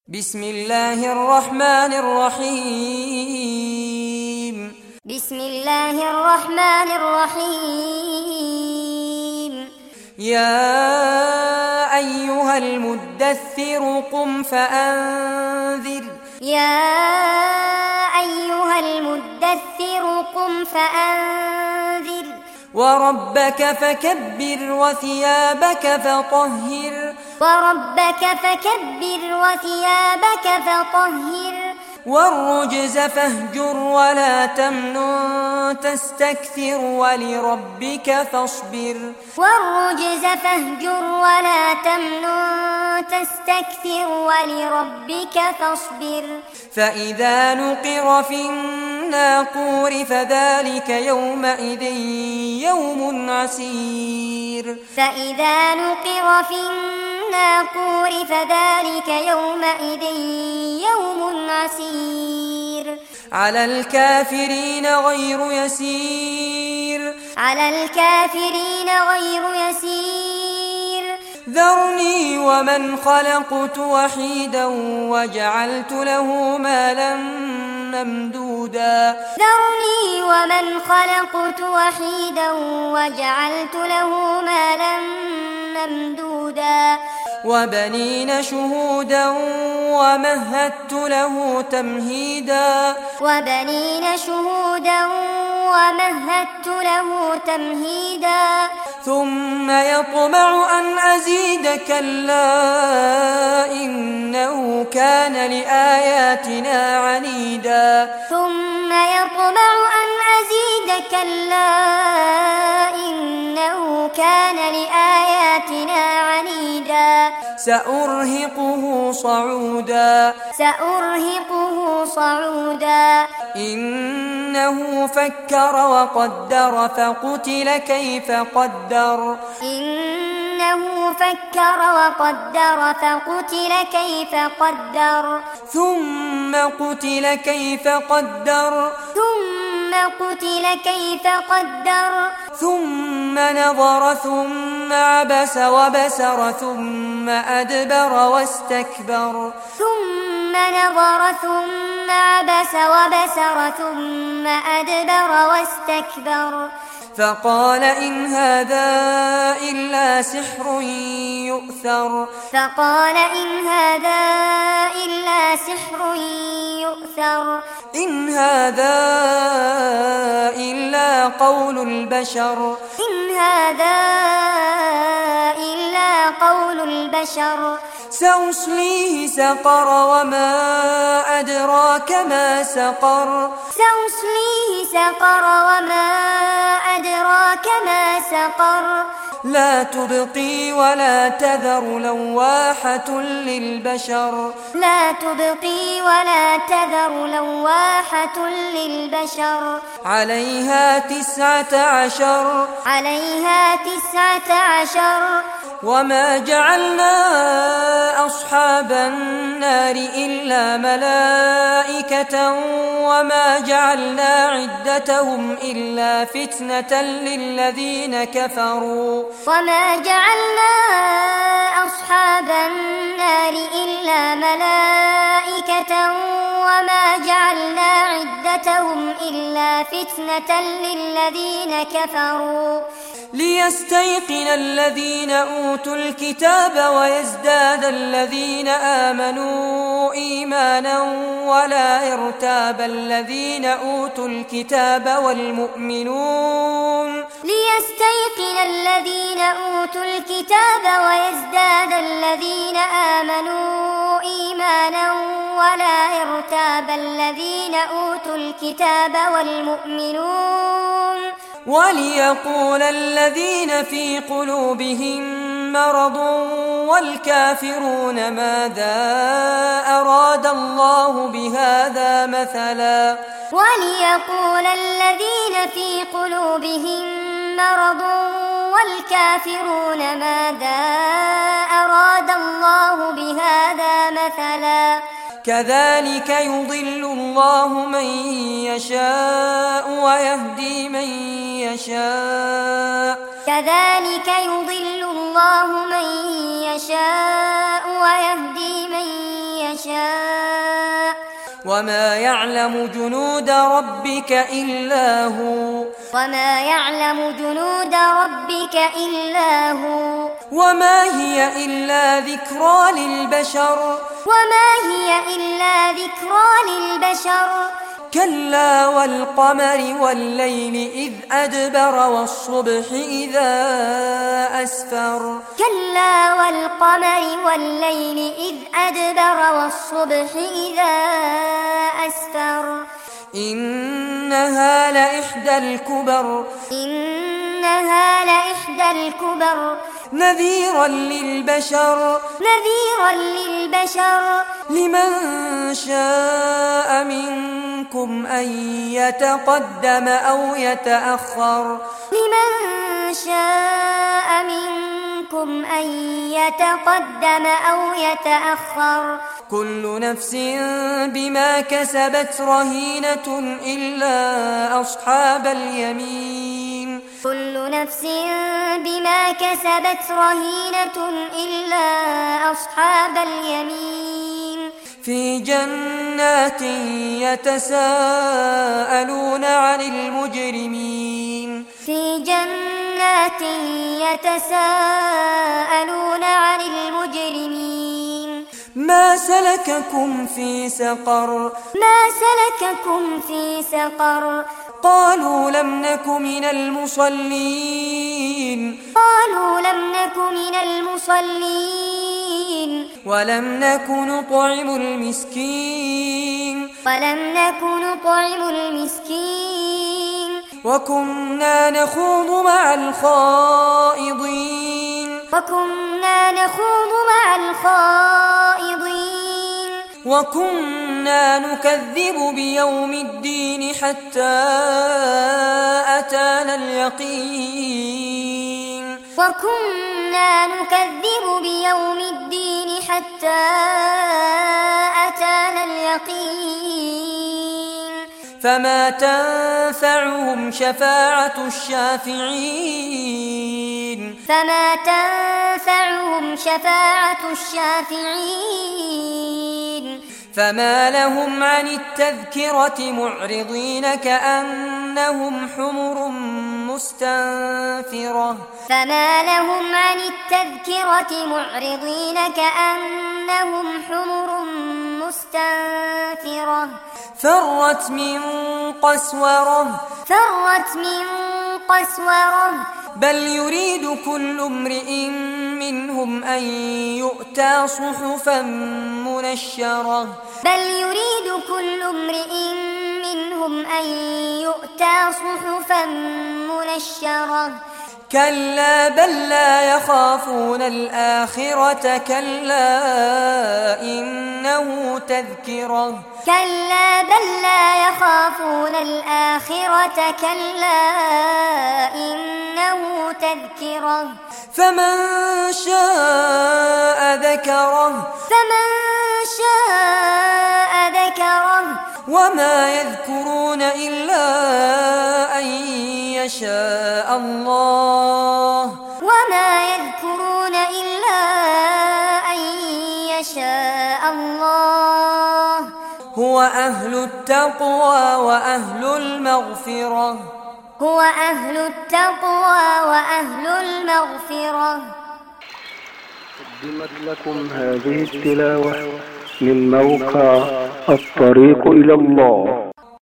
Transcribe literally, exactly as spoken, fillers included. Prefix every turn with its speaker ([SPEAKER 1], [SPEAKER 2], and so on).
[SPEAKER 1] بسم الله الرحمن الرحيم
[SPEAKER 2] بسم الله الرحمن الرحيم
[SPEAKER 1] يا أيها المدثر قم فأنذر
[SPEAKER 2] يا أيها المدثر قم فأنذر
[SPEAKER 1] وربك فكبر وثيابك فطهر
[SPEAKER 2] وربك فكبر وثيابك فطهر
[SPEAKER 1] والرجز فاهجر ولا تمنن تستكثر ولربك فاصبر
[SPEAKER 2] والرجز فاهجر ولا تمنن تستكثر ولربك فاصبر
[SPEAKER 1] فإذا نقر في الناقور فذلك يومئذ يوم عسير
[SPEAKER 2] فإذا نقر في الناقور فذلك يومئذ يوم عسير
[SPEAKER 1] على الكافرين غير يسير
[SPEAKER 2] على الكافرين غير يسير
[SPEAKER 1] ذرني ومن خلقت وحيدا وجعلت له مالا ممدودا
[SPEAKER 2] ذرني ومن خلقت وحيدا وجعلت له مالا ممدودا
[SPEAKER 1] وبنين شهودا ومهدت له تمهيدا
[SPEAKER 2] وبنين شهودا ومهدت له تمهيدا
[SPEAKER 1] ثم يطمع أن أزيد كلا إنه كان لآياتنا عنيدا
[SPEAKER 2] ثم يطمع أن أزيد كلا إنه كان لآياتنا عنيدا
[SPEAKER 1] سأرهقه صعودا
[SPEAKER 2] سأرهقه صعودا
[SPEAKER 1] إنه فكر وقدر فقتل كيف قدر
[SPEAKER 2] إنه فكر وقدر فقتل كيف قدر
[SPEAKER 1] ثم قتل كيف قدر
[SPEAKER 2] ثم قتل كيف قدر
[SPEAKER 1] ثم نظر ثم عبس وبسر ثم أدبر واستكبر
[SPEAKER 2] ثم نظر ثم عبس وبسر ثم أدبر واستكبر
[SPEAKER 1] فقال إن هذا إلا سحر يؤثر
[SPEAKER 2] فقال إن هذا إلا سحر يؤثر
[SPEAKER 1] إن هذا إلا قول البشر
[SPEAKER 2] إن هذا إلا قول البشر
[SPEAKER 1] سأصليه سقر وما أدراك ما سقر
[SPEAKER 2] سأصليه سقر وما أدراك ما سقر
[SPEAKER 1] لا تبقي ولا تذر لواحة للبشر
[SPEAKER 2] لا تبقي ولا تذر لواحة للبشر
[SPEAKER 1] عليها تسعة عشر
[SPEAKER 2] عليها تسعة عشر
[SPEAKER 1] وما جعلنا أصحاب النار إلا ملائكة وما جعلنا عدتهم إلا فتنة للذين كفروا
[SPEAKER 2] وما جعلنا أصحاب النار إلا ملائكة وما جعلنا عدتهم إلا فتنة للذين كفروا
[SPEAKER 1] ليستيقن الذين أوتوا الكتاب ويزداد الذين آمنوا إيمانا ولا يرتاب الذين أوتوا الكتاب والمؤمنون
[SPEAKER 2] ليستيقن الذين أوتوا الكتاب ويزداد الذين آمنوا إيمانا ولا يرتاب الذين أوتوا الكتاب والمؤمنون
[SPEAKER 1] وليقول الذين في قلوبهم مرض والكافرون ماذا أراد الله بهذا مثلا
[SPEAKER 2] وليقول الذين في قلوبهم مرض والكافرون ماذا أراد الله بهذا مثلا
[SPEAKER 1] كذلك يضل الله من يشاء ويهدي من يشاء
[SPEAKER 2] كذلك يضل الله من يشاء ويهدي من يشاء يشاء
[SPEAKER 1] وما يعلم جنود ربك إلا هو
[SPEAKER 2] وما يعلم جنود ربك إلا هو
[SPEAKER 1] وما هي إلا ذكرى للبشر
[SPEAKER 2] وما هي إلا ذكرى للبشر
[SPEAKER 1] كلا والقمر والليل إذ أدبر والصبح إذا أسفر
[SPEAKER 2] كلا والقمر والليل إذ أدبر والصبح إذا أسفر
[SPEAKER 1] إنها لإحدى الكبر
[SPEAKER 2] إنها لإحدى الكبر
[SPEAKER 1] نذيرا للبشر
[SPEAKER 2] نذيرا للبشر
[SPEAKER 1] لمن شاء منكم أن يتقدم أو يتأخر
[SPEAKER 2] لمن شاء منكم أن يتقدم أو يتأخر
[SPEAKER 1] كل نفس بما كسبت رهينة إلا أصحاب اليمين
[SPEAKER 2] كل نفس بما كسبت رهينة إلا أصحاب اليمين
[SPEAKER 1] في جنات يتساءلون عن المجرمين
[SPEAKER 2] في جنات يتساءلون عن المجرمين
[SPEAKER 1] ما سلككم في سقر
[SPEAKER 2] ما سلككم في سقر
[SPEAKER 1] قالوا لم نك من المصلين
[SPEAKER 2] قالوا لم نك من المصلين
[SPEAKER 1] ولم نك نطعم المسكين
[SPEAKER 2] ولم نك نطعم المسكين
[SPEAKER 1] وكنا نخوض مع الخائضين
[SPEAKER 2] وكنا نخوض مع الخائضين
[SPEAKER 1] وكنا نكذب بيوم الدين حتى أتانا اليقين
[SPEAKER 2] وكنا نكذب بيوم الدين حتى أتانا اليقين
[SPEAKER 1] فما تنفعهم شفاعة الشافعين
[SPEAKER 2] فما تنفعهم شفاعة الشافعين
[SPEAKER 1] فما لهم عن التذكرة معرضين كأنهم حمر مستنفرة
[SPEAKER 2] فما لهم عن التذكرة معرضين كأنهم حمر مستنفرة
[SPEAKER 1] فرت من قسورة
[SPEAKER 2] فرت من قسورة
[SPEAKER 1] بل يريد كل امرئ منهم أن يؤتى صحفا منشرة
[SPEAKER 2] بل يريد كل امرئ منهم أن يؤتى صحفا منشرة
[SPEAKER 1] كلا بل لا يخافون الآخرة كلا إنه تذكرة
[SPEAKER 2] كلا بل لا يخافون الآخرة كلا إنه تذكرة
[SPEAKER 1] فمن شاء ذكره
[SPEAKER 2] فمن شاء ذكره
[SPEAKER 1] وما يذكرون إلا أن يشاء الله
[SPEAKER 2] وما يذكرون إلا أن يشاء الله
[SPEAKER 1] هو أهل التقوى وأهل المغفرة
[SPEAKER 2] هو أهل التقوى وأهل المغفرة.
[SPEAKER 3] قدمت لكم هذه التلاوة من موقع الطريق إلى الله.